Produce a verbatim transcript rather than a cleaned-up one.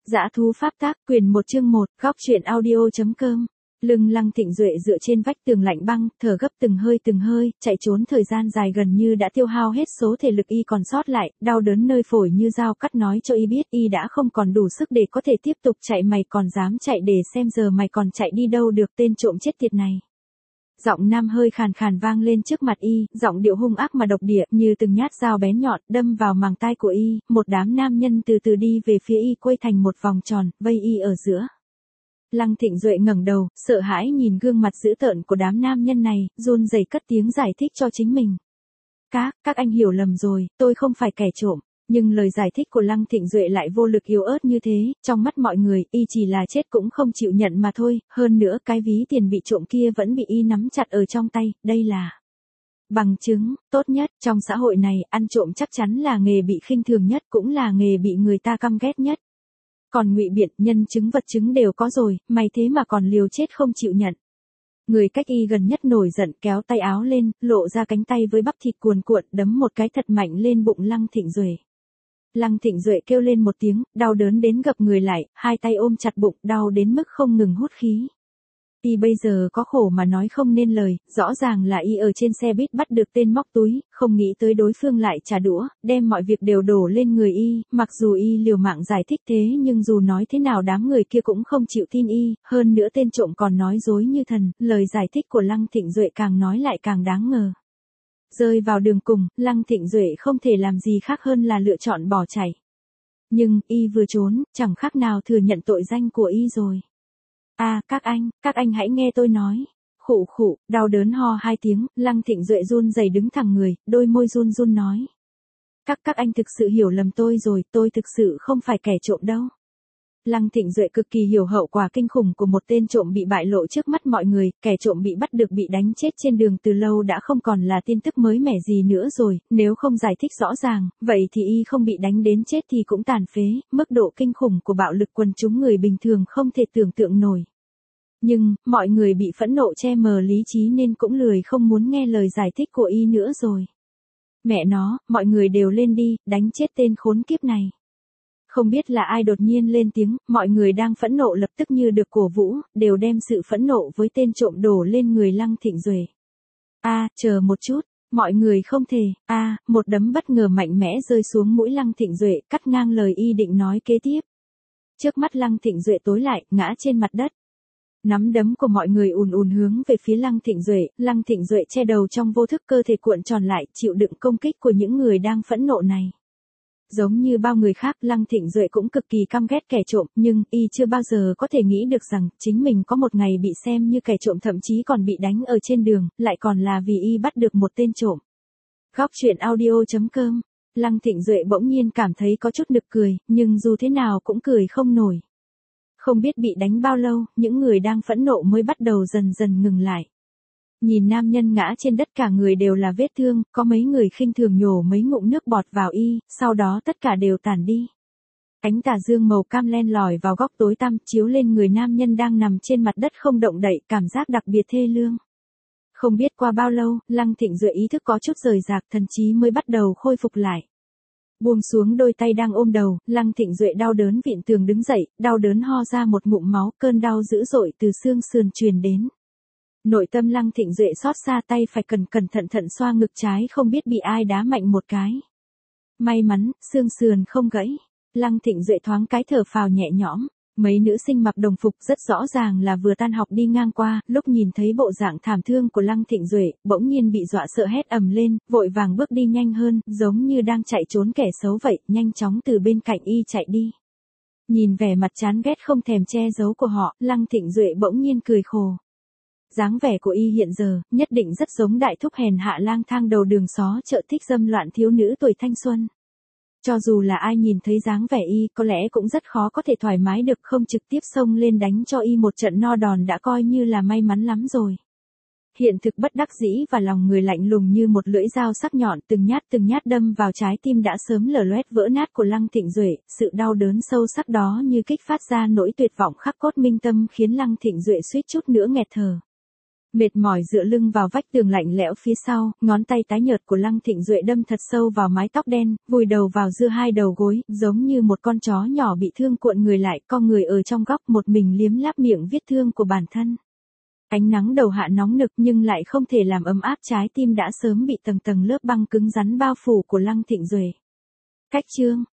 Dã thú pháp tác, quyền một chương một, góc truyện audio.com. Lưng Lăng Thịnh Duệ dựa trên vách tường lạnh băng, thở gấp từng hơi từng hơi, chạy trốn thời gian dài gần như đã tiêu hao hết số thể lực y còn sót lại, đau đớn nơi phổi như dao cắt nói cho y biết y đã không còn đủ sức để có thể tiếp tục chạy. Mày còn dám chạy để xem giờ mày còn chạy đi đâu được, tên trộm chết tiệt này. Giọng nam hơi khàn khàn vang lên trước mặt y, giọng điệu hung ác mà độc địa, như từng nhát dao bén nhọn, đâm vào màng tai của y. Một đám nam nhân từ từ đi về phía y, quay thành một vòng tròn, vây y ở giữa. Lăng Thịnh Duệ ngẩng đầu, sợ hãi nhìn gương mặt dữ tợn của đám nam nhân này, run rẩy cất tiếng giải thích cho chính mình. Các, các anh hiểu lầm rồi, tôi không phải kẻ trộm. Nhưng lời giải thích của Lăng Thịnh Duệ lại vô lực yếu ớt như thế, trong mắt mọi người, y chỉ là chết cũng không chịu nhận mà thôi, hơn nữa cái ví tiền bị trộm kia vẫn bị y nắm chặt ở trong tay, đây là bằng chứng tốt nhất. Trong xã hội này, ăn trộm chắc chắn là nghề bị khinh thường nhất, cũng là nghề bị người ta căm ghét nhất. Còn ngụy biện, nhân chứng vật chứng đều có rồi, mày thế mà còn liều chết không chịu nhận. Người cách y gần nhất nổi giận, kéo tay áo lên, lộ ra cánh tay với bắp thịt cuồn cuộn, đấm một cái thật mạnh lên bụng Lăng Thịnh Duệ. Lăng Thịnh Duệ kêu lên một tiếng, đau đớn đến gập người lại, hai tay ôm chặt bụng, đau đến mức không ngừng hút khí. Y bây giờ có khổ mà nói không nên lời, rõ ràng là y ở trên xe buýt bắt được tên móc túi, không nghĩ tới đối phương lại trả đũa, đem mọi việc đều đổ lên người y, mặc dù y liều mạng giải thích thế nhưng dù nói thế nào đám người kia cũng không chịu tin y, hơn nữa tên trộm còn nói dối như thần, lời giải thích của Lăng Thịnh Duệ càng nói lại càng đáng ngờ. Rơi vào đường cùng, Lăng Thịnh Duệ không thể làm gì khác hơn là lựa chọn bỏ chạy. Nhưng, y vừa trốn, chẳng khác nào thừa nhận tội danh của y rồi. À, các anh, các anh hãy nghe tôi nói. Khụ khụ, đau đớn ho hai tiếng, Lăng Thịnh Duệ run rẩy đứng thẳng người, đôi môi run run nói. Các các anh thực sự hiểu lầm tôi rồi, tôi thực sự không phải kẻ trộm đâu. Lăng Thịnh Duệ cực kỳ hiểu hậu quả kinh khủng của một tên trộm bị bại lộ trước mắt mọi người, kẻ trộm bị bắt được bị đánh chết trên đường từ lâu đã không còn là tin tức mới mẻ gì nữa rồi, nếu không giải thích rõ ràng, vậy thì y không bị đánh đến chết thì cũng tàn phế, mức độ kinh khủng của bạo lực quần chúng người bình thường không thể tưởng tượng nổi. Nhưng, mọi người bị phẫn nộ che mờ lý trí nên cũng lười không muốn nghe lời giải thích của y nữa rồi. Mẹ nó, mọi người đều lên đi, đánh chết tên khốn kiếp này. Không biết là ai đột nhiên lên tiếng, mọi người đang phẫn nộ lập tức như được cổ vũ, đều đem sự phẫn nộ với tên trộm đổ lên người Lăng Thịnh Duệ. A, à, chờ một chút, mọi người không thể, a, à, một đấm bất ngờ mạnh mẽ rơi xuống mũi Lăng Thịnh Duệ, cắt ngang lời y định nói kế tiếp. Trước mắt Lăng Thịnh Duệ tối lại, ngã trên mặt đất. Nắm đấm của mọi người ùn ùn hướng về phía Lăng Thịnh Duệ, Lăng Thịnh Duệ che đầu trong vô thức, cơ thể cuộn tròn lại, chịu đựng công kích của những người đang phẫn nộ này. Giống như bao người khác, Lăng Thịnh Duệ cũng cực kỳ căm ghét kẻ trộm, nhưng y chưa bao giờ có thể nghĩ được rằng chính mình có một ngày bị xem như kẻ trộm, thậm chí còn bị đánh ở trên đường, lại còn là vì y bắt được một tên trộm. Góc truyện audio.com. Lăng Thịnh Duệ bỗng nhiên cảm thấy có chút nực cười, nhưng dù thế nào cũng cười không nổi. Không biết bị đánh bao lâu, những người đang phẫn nộ mới bắt đầu dần dần ngừng lại. Nhìn nam nhân ngã trên đất cả người đều là vết thương, có mấy người khinh thường nhổ mấy ngụm nước bọt vào y, sau đó tất cả đều tản đi. Ánh tà dương màu cam len lỏi vào góc tối tăm, chiếu lên người nam nhân đang nằm trên mặt đất không động đậy, cảm giác đặc biệt thê lương. Không biết qua bao lâu, Lăng Thịnh Duệ ý thức có chút rời rạc, thần trí mới bắt đầu khôi phục lại. Buông xuống đôi tay đang ôm đầu, Lăng Thịnh Duệ đau đớn vịn tường đứng dậy, đau đớn ho ra một ngụm máu, cơn đau dữ dội từ xương sườn truyền đến. Nội tâm Lăng Thịnh Duệ xót xa, tay phải cẩn cẩn thận thận xoa ngực trái, không biết bị ai đá mạnh một cái. May mắn, xương sườn không gãy. Lăng Thịnh Duệ thoáng cái thở phào nhẹ nhõm. Mấy nữ sinh mặc đồng phục rất rõ ràng là vừa tan học đi ngang qua, lúc nhìn thấy bộ dạng thảm thương của Lăng Thịnh Duệ, bỗng nhiên bị dọa sợ hét ầm lên, vội vàng bước đi nhanh hơn, giống như đang chạy trốn kẻ xấu vậy, nhanh chóng từ bên cạnh y chạy đi. Nhìn vẻ mặt chán ghét không thèm che giấu của họ, Lăng Thịnh Duệ bỗng nhiên cười khổ. Dáng vẻ của y hiện giờ, nhất định rất giống đại thúc hèn hạ lang thang đầu đường xó chợ thích dâm loạn thiếu nữ tuổi thanh xuân. Cho dù là ai nhìn thấy dáng vẻ y, có lẽ cũng rất khó có thể thoải mái được, không trực tiếp xông lên đánh cho y một trận no đòn đã coi như là may mắn lắm rồi. Hiện thực bất đắc dĩ và lòng người lạnh lùng như một lưỡi dao sắc nhọn, từng nhát từng nhát đâm vào trái tim đã sớm lở loét vỡ nát của Lăng Thịnh Duệ, sự đau đớn sâu sắc đó như kích phát ra nỗi tuyệt vọng khắc cốt minh tâm khiến Lăng Thịnh Duệ suýt chút nữa nghẹt thở. Mệt mỏi dựa lưng vào vách tường lạnh lẽo phía sau, ngón tay tái nhợt của Lăng Thịnh Duệ đâm thật sâu vào mái tóc đen, vùi đầu vào giữa hai đầu gối, giống như một con chó nhỏ bị thương cuộn người lại, co người ở trong góc một mình liếm láp miệng vết thương của bản thân. Ánh nắng đầu hạ nóng nực nhưng lại không thể làm ấm áp trái tim đã sớm bị tầng tầng lớp băng cứng rắn bao phủ của Lăng Thịnh Duệ. Cách chương